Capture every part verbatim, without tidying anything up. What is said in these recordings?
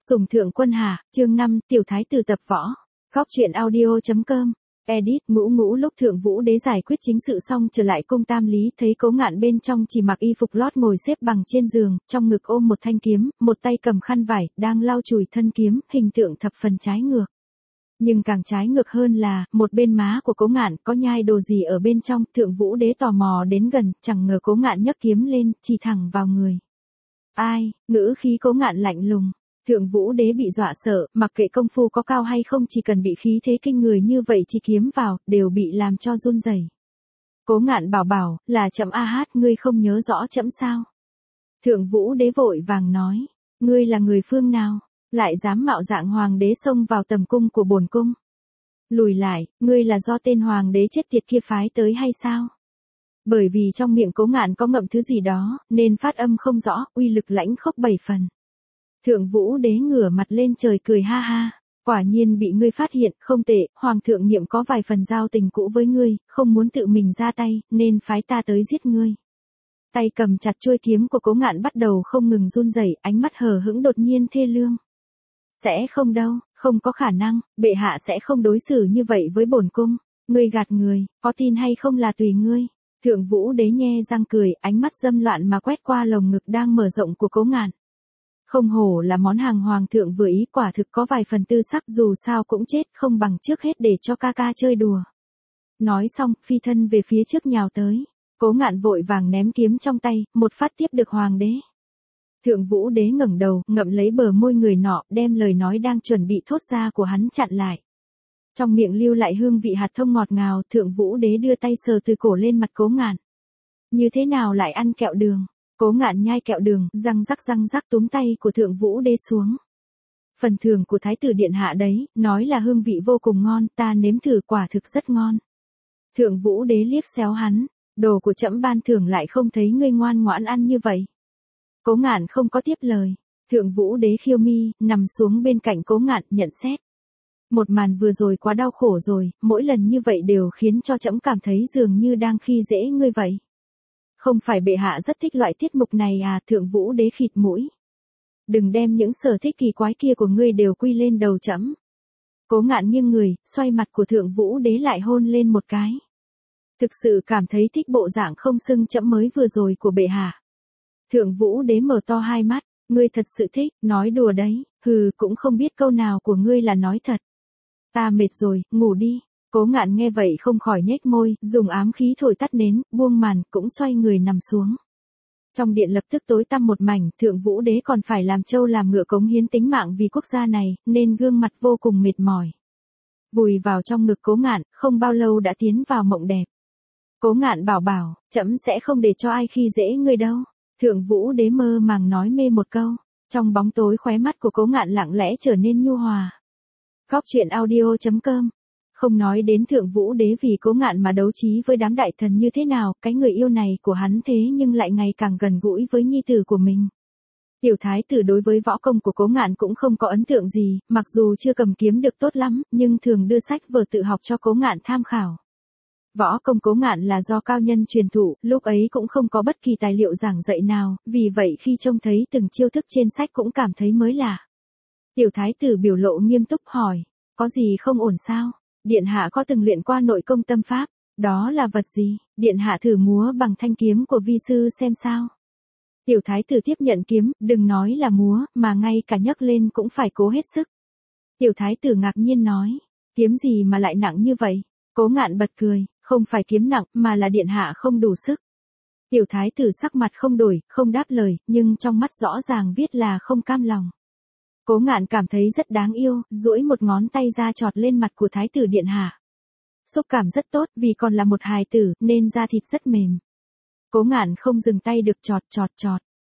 Sủng thượng quân hạ, chương năm, tiểu thái tử tập võ. Góc truyện audio chấm com. Edit, ngũ ngũ lúc Thượng Vũ Đế giải quyết chính sự xong trở lại cung Tam Lý, thấy Cố Ngạn bên trong chỉ mặc y phục lót ngồi xếp bằng trên giường, trong ngực ôm một thanh kiếm, một tay cầm khăn vải, đang lau chùi thân kiếm, hình tượng thập phần trái ngược. Nhưng càng trái ngược hơn là, một bên má của Cố Ngạn có nhai đồ gì ở bên trong, Thượng Vũ Đế tò mò đến gần, chẳng ngờ Cố Ngạn nhấc kiếm lên, chỉ thẳng vào người. Ai, ngữ khí Cố Ngạn lạnh lùng. Thượng Vũ Đế bị dọa sợ, mặc kệ công phu có cao hay không, chỉ cần bị khí thế kinh người như vậy chỉ kiếm vào, đều bị làm cho run rẩy. Cố Ngạn bảo bảo, là Trẫm a hát, ngươi không nhớ rõ Trẫm sao? Thượng Vũ Đế vội vàng nói, ngươi là người phương nào, lại dám mạo dạng hoàng đế xông vào tầm cung của bổn cung? Lùi lại, ngươi là do tên hoàng đế chết tiệt kia phái tới hay sao? Bởi vì trong miệng Cố Ngạn có ngậm thứ gì đó, nên phát âm không rõ, uy lực lãnh khốc bảy phần. Thượng Vũ Đế ngửa mặt lên trời cười ha ha, quả nhiên bị ngươi phát hiện, không tệ, Hoàng thượng nhiệm có vài phần giao tình cũ với ngươi, không muốn tự mình ra tay, nên phái ta tới giết ngươi. Tay cầm chặt chuôi kiếm của Cố Ngạn bắt đầu không ngừng run rẩy, ánh mắt hờ hững đột nhiên thê lương. Sẽ không đâu, không có khả năng, bệ hạ sẽ không đối xử như vậy với bổn cung, ngươi gạt người, có tin hay không là tùy ngươi. Thượng Vũ Đế nhe răng cười, ánh mắt dâm loạn mà quét qua lồng ngực đang mở rộng của Cố Ngạn. Không hổ là món hàng hoàng thượng vừa ý, quả thực có vài phần tư sắc, dù sao cũng chết không bằng trước hết để cho ca ca chơi đùa. Nói xong, phi thân về phía trước nhào tới. Cố Ngạn vội vàng ném kiếm trong tay, một phát tiếp được hoàng đế. Thượng Vũ Đế ngẩng đầu, ngậm lấy bờ môi người nọ, đem lời nói đang chuẩn bị thốt ra của hắn chặn lại. Trong miệng lưu lại hương vị hạt thông ngọt ngào, Thượng Vũ Đế đưa tay sờ từ cổ lên mặt Cố Ngạn. Như thế nào lại ăn kẹo đường? Cố Ngạn nhai kẹo đường, răng rắc răng rắc túm tay của Thượng Vũ Đế xuống. Phần thưởng của Thái tử điện hạ đấy, nói là hương vị vô cùng ngon, ta nếm thử quả thực rất ngon. Thượng Vũ Đế liếc xéo hắn, đồ của Trẫm ban thưởng lại không thấy ngươi ngoan ngoãn ăn như vậy. Cố Ngạn không có tiếp lời. Thượng Vũ Đế khiêu mi, nằm xuống bên cạnh Cố Ngạn nhận xét. Một màn vừa rồi quá đau khổ rồi, mỗi lần như vậy đều khiến cho Trẫm cảm thấy dường như đang khi dễ ngươi vậy. Không phải bệ hạ rất thích loại tiết mục này à? Thượng Vũ Đế khịt mũi. Đừng đem những sở thích kỳ quái kia của ngươi đều quy lên đầu Trẫm. Cố Ngạn nghiêng người, xoay mặt của Thượng Vũ Đế lại hôn lên một cái. Thực sự cảm thấy thích bộ dạng không xưng Trẫm mới vừa rồi của bệ hạ. Thượng Vũ Đế mở to hai mắt, ngươi thật sự thích, nói đùa đấy, hừ, cũng không biết câu nào của ngươi là nói thật. Ta mệt rồi, ngủ đi. Cố Ngạn nghe vậy không khỏi nhếch môi, dùng ám khí thổi tắt nến, buông màn, cũng xoay người nằm xuống. Trong điện lập tức tối tăm một mảnh, Thượng Vũ Đế còn phải làm trâu làm ngựa cống hiến tính mạng vì quốc gia này, nên gương mặt vô cùng mệt mỏi. Vùi vào trong ngực Cố Ngạn, không bao lâu đã tiến vào mộng đẹp. Cố Ngạn bảo bảo, Trẫm sẽ không để cho ai khi dễ ngươi đâu. Thượng Vũ Đế mơ màng nói mê một câu, trong bóng tối khóe mắt của Cố Ngạn lặng lẽ trở nên nhu hòa. Góc truyện audio chấm com. Không nói đến Thượng Vũ Đế vì Cố Ngạn mà đấu trí với đám đại thần như thế nào, cái người yêu này của hắn thế nhưng lại ngày càng gần gũi với nhi tử của mình. Tiểu thái tử đối với võ công của Cố Ngạn cũng không có ấn tượng gì, mặc dù chưa cầm kiếm được tốt lắm, nhưng thường đưa sách vở tự học cho Cố Ngạn tham khảo. Võ công Cố Ngạn là do cao nhân truyền thụ, lúc ấy cũng không có bất kỳ tài liệu giảng dạy nào, vì vậy khi trông thấy từng chiêu thức trên sách cũng cảm thấy mới lạ. Tiểu thái tử biểu lộ nghiêm túc hỏi, có gì không ổn sao? Điện hạ có từng luyện qua nội công tâm pháp, đó là vật gì? Điện hạ thử múa bằng thanh kiếm của vi sư xem sao. Tiểu thái tử tiếp nhận kiếm, đừng nói là múa, mà ngay cả nhấc lên cũng phải cố hết sức. Tiểu thái tử ngạc nhiên nói, kiếm gì mà lại nặng như vậy? Cố Ngạn bật cười, không phải kiếm nặng, mà là điện hạ không đủ sức. Tiểu thái tử sắc mặt không đổi, không đáp lời, nhưng trong mắt rõ ràng viết là không cam lòng. Cố Ngạn cảm thấy rất đáng yêu, duỗi một ngón tay ra chọt lên mặt của thái tử điện hạ. Xúc cảm rất tốt, vì còn là một hài tử, nên da thịt rất mềm. Cố Ngạn không dừng tay được, chọt chọt chọt.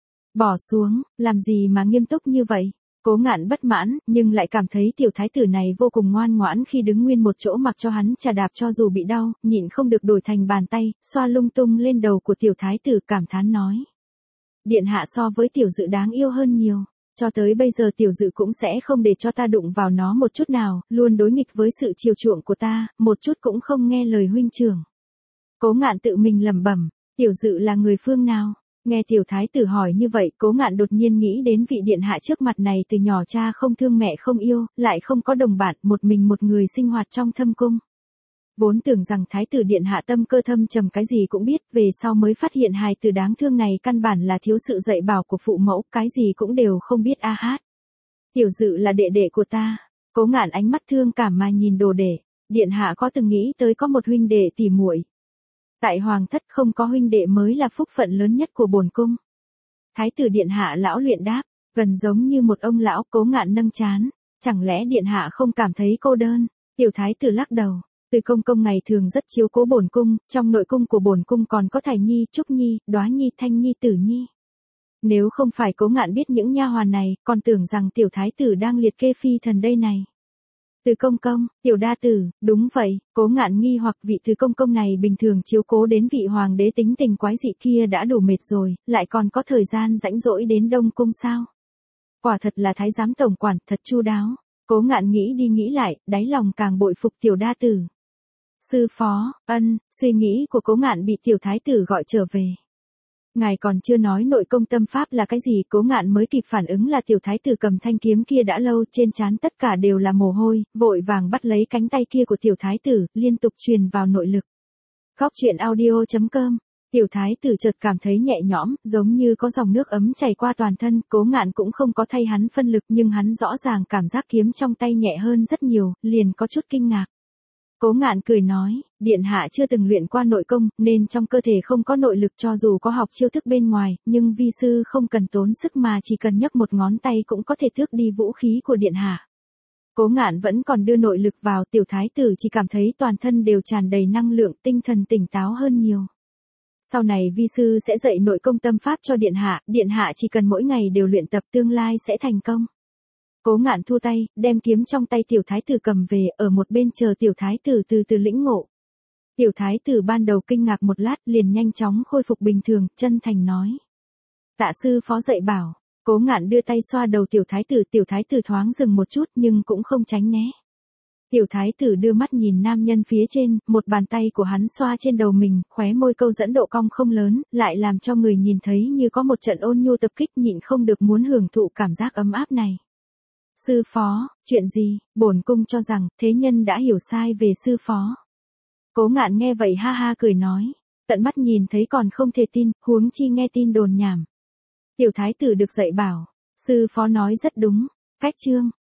Bỏ xuống, làm gì mà nghiêm túc như vậy? Cố Ngạn bất mãn, nhưng lại cảm thấy tiểu thái tử này vô cùng ngoan ngoãn khi đứng nguyên một chỗ mặc cho hắn chà đạp cho dù bị đau, nhịn không được đổi thành bàn tay, xoa lung tung lên đầu của tiểu thái tử, cảm thán nói. Điện hạ so với tiểu dự đáng yêu hơn nhiều. Cho tới bây giờ tiểu dự cũng sẽ không để cho ta đụng vào nó một chút nào, luôn đối nghịch với sự chiều chuộng của ta, một chút cũng không nghe lời huynh trưởng. Cố Ngạn tự mình lẩm bẩm, tiểu dự là người phương nào? Nghe tiểu thái tử hỏi như vậy, Cố Ngạn đột nhiên nghĩ đến vị điện hạ trước mặt này từ nhỏ cha không thương mẹ không yêu, lại không có đồng bạn, một mình một người sinh hoạt trong thâm cung. Vốn tưởng rằng thái tử điện hạ tâm cơ thâm trầm cái gì cũng biết, về sau mới phát hiện hài tử đáng thương này căn bản là thiếu sự dạy bảo của phụ mẫu, cái gì cũng đều không biết a hát. Tiểu Dự là đệ đệ của ta. Cố Ngạn ánh mắt thương cảm mà nhìn đồ đệ, điện hạ có từng nghĩ tới có một huynh đệ tỉ muội? Tại hoàng thất không có huynh đệ mới là phúc phận lớn nhất của bổn cung. Thái tử điện hạ lão luyện đáp, gần giống như một ông lão. Cố Ngạn nâng trán, chẳng lẽ điện hạ không cảm thấy cô đơn? Tiểu thái tử lắc đầu, Từ công công ngày thường rất chiếu cố bổn cung, trong nội cung của bổn cung còn có Thải Nhi, Trúc Nhi, Đóa Nhi, Thanh Nhi, Tử Nhi. Nếu không phải Cố Ngạn biết những nha hoàn này, còn tưởng rằng tiểu thái tử đang liệt kê phi thần đây này. Từ công công, tiểu đa tử, đúng vậy. Cố Ngạn nghi hoặc vị từ công công này bình thường chiếu cố đến vị hoàng đế tính tình quái dị kia đã đủ mệt rồi, lại còn có thời gian rãnh rỗi đến Đông cung sao? Quả thật là thái giám tổng quản, thật chu đáo. Cố Ngạn nghĩ đi nghĩ lại, đáy lòng càng bội phục tiểu đa tử. Sư phó, ân, suy nghĩ của Cố Ngạn bị tiểu thái tử gọi trở về. Ngài còn chưa nói nội công tâm pháp là cái gì? Cố Ngạn mới kịp phản ứng là tiểu thái tử cầm thanh kiếm kia đã lâu, trên trán tất cả đều là mồ hôi, vội vàng bắt lấy cánh tay kia của tiểu thái tử, liên tục truyền vào nội lực. Góc truyện audio chấm com. Tiểu thái tử chợt cảm thấy nhẹ nhõm, giống như có dòng nước ấm chảy qua toàn thân. Cố Ngạn cũng không có thay hắn phân lực, nhưng hắn rõ ràng cảm giác kiếm trong tay nhẹ hơn rất nhiều, liền có chút kinh ngạc. Cố Ngạn cười nói, điện hạ chưa từng luyện qua nội công, nên trong cơ thể không có nội lực, cho dù có học chiêu thức bên ngoài, nhưng vi sư không cần tốn sức mà chỉ cần nhấc một ngón tay cũng có thể tước đi vũ khí của điện hạ. Cố Ngạn vẫn còn đưa nội lực vào, tiểu thái tử chỉ cảm thấy toàn thân đều tràn đầy năng lượng, tinh thần tỉnh táo hơn nhiều. Sau này vi sư sẽ dạy nội công tâm pháp cho điện hạ, điện hạ chỉ cần mỗi ngày đều luyện tập, tương lai sẽ thành công. Cố Ngạn thu tay, đem kiếm trong tay tiểu thái tử cầm về, ở một bên chờ tiểu thái tử từ từ lĩnh ngộ. Tiểu thái tử ban đầu kinh ngạc một lát, liền nhanh chóng khôi phục bình thường, chân thành nói. Tạ sư phó dạy bảo. Cố Ngạn đưa tay xoa đầu tiểu thái tử, tiểu thái tử thoáng dừng một chút nhưng cũng không tránh né. Tiểu thái tử đưa mắt nhìn nam nhân phía trên, một bàn tay của hắn xoa trên đầu mình, khóe môi câu dẫn độ cong không lớn, lại làm cho người nhìn thấy như có một trận ôn nhu tập kích, nhịn không được muốn hưởng thụ cảm giác ấm áp này. Sư phó, chuyện gì? Bổn cung cho rằng thế nhân đã hiểu sai về sư phó. Cố Ngạn nghe vậy ha ha cười nói, tận mắt nhìn thấy còn không thể tin, huống chi nghe tin đồn nhảm. Tiểu thái tử được dạy bảo, sư phó nói rất đúng. Cách chương